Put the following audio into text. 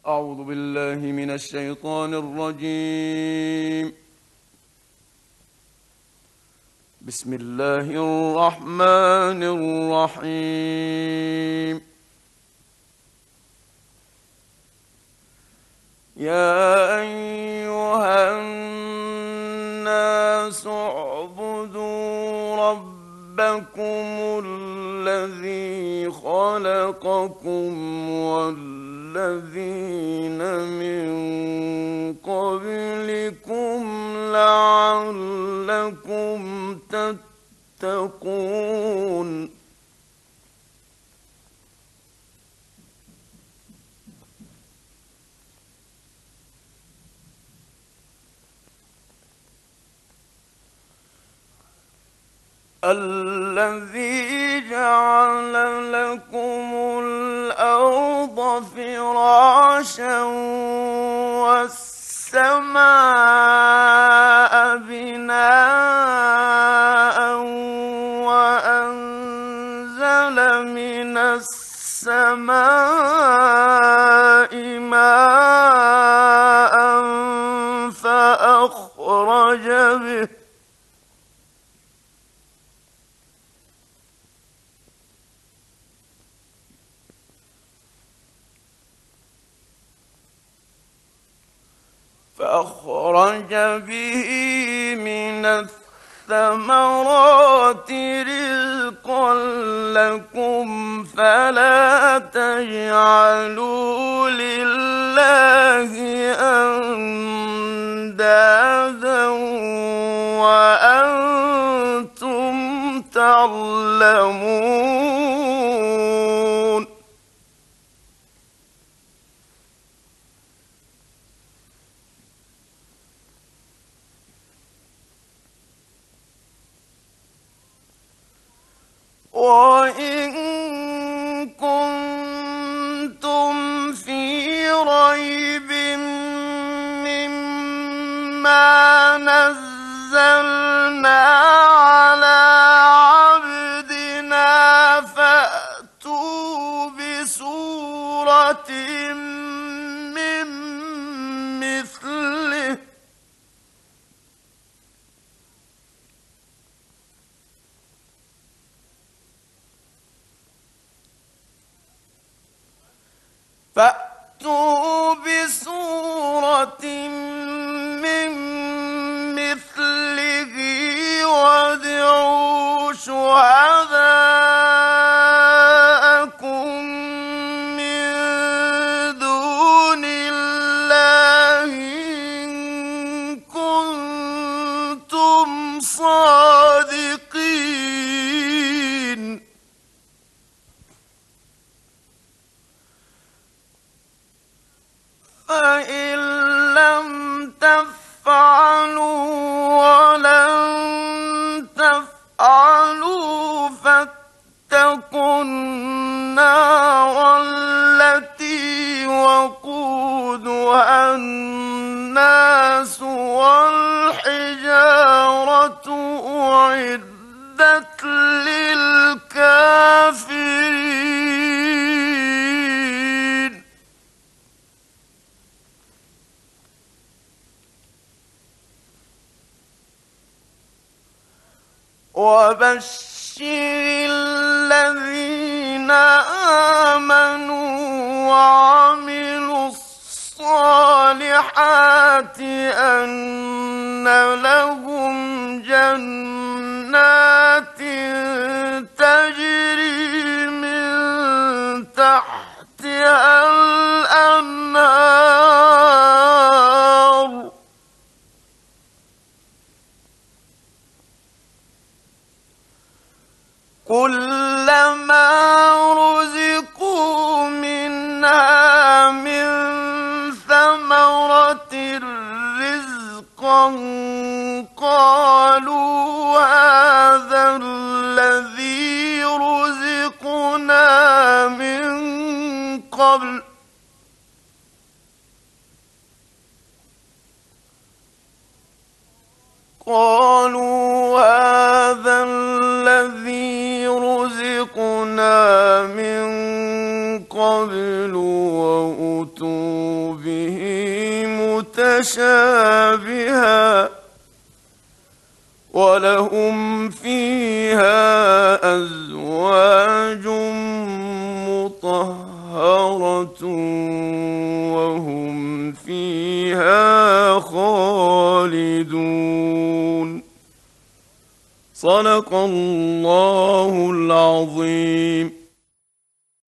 أعوذ بالله من الشيطان الرجيم. بسم الله الرحمن الرحيم. يا أيها الناس اعبدوا ربكم الذي خلقكم والذين من قبلكم لعلكم تتقون. الذي جعل لكم الأرض فراشا والسماء بناء وأنزل من السماء ماء فأخرج به من الثمرات رزقا لكم فلا تجعلوا لله أندادا وأنتم تعلمون. وإن كنتم في ريب مما نزلنا على عبدنا فأتوا بسورة من مثله من مثله وادعوا شهداءكم من دون الله إن كنتم صادقين. فإن لم تفعلوا ولن تفعلوا فاتقوا النار التي وقودها الناس والحجارة أعدت للكافرين. وبشر الذين آمنوا وعملوا الصالحات أن لهم جنات تجري من تحتها الأنهار كلما رزقوا منها من ثمرة رزقا قالوا هذا الذي رزقنا من قبل وأتوا أوتوا به متشابها ولهم فيها أزواج مطهرة وهم فيها خالدون. صدق الله العظيم.